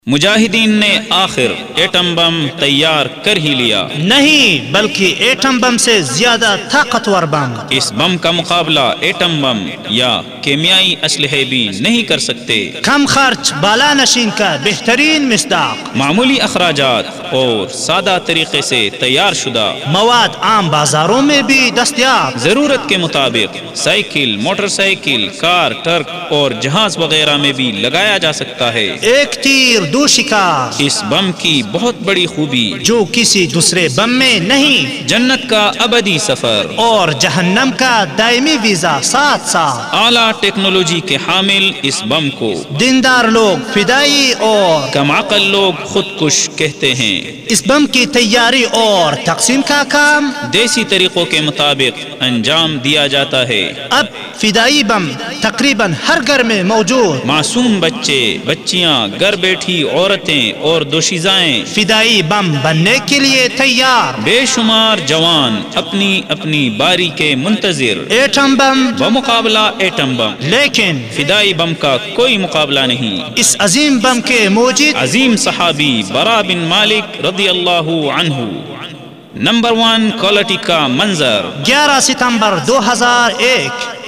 مجاہدین نے آخر ایٹم بم تیار کر ہی لیا، نہیں بلکہ ایٹم بم سے زیادہ طاقتور بم۔ اس بم کا مقابلہ ایٹم بم یا کیمیائی اسلحے بھی نہیں کر سکتے۔ کم خرچ بالا نشین کا بہترین مصداق، معمولی اخراجات اور سادہ طریقے سے تیار شدہ مواد عام بازاروں میں بھی دستیاب۔ ضرورت کے مطابق cycle, motorcycle, car, truck اور جہاز وغیرہ میں بھی لگایا جا سکتا ہے۔ ایک تیر دو شکار، اس بم کی بہت بڑی خوبی جو کسی دوسرے بم میں نہیں، جنت کا ابدی سفر اور جہنم کا دائمی ویزا ساتھ ساتھ۔ اعلیٰ ٹیکنالوجی کے حامل اس بم کو دیندار لوگ فدائی اور کم عقل لوگ خودکش کہتے ہیں۔ اس بم کی تیاری اور تقسیم کا کام دیسی طریقوں کے مطابق انجام دیا جاتا ہے۔ اب فدائی بم تقریباً ہر گھر میں موجود۔ معصوم بچے، بچیاں، گھر بیٹھی عورتیں اور دوشیزائیں، فدائی بم بننے کے لیے تیار۔ بے شمار جوان اپنی اپنی باری کے منتظر۔ ایٹم بم، بمقابلہ ایٹم بم، لیکن فدائی بم کا کوئی مقابلہ نہیں۔ اس عظیم بم کے موجد عظیم صحابی برا بن مالک رضی اللہ عنہ، نمبر 1 کوالٹی کا منظر۔ 11 ستمبر 2001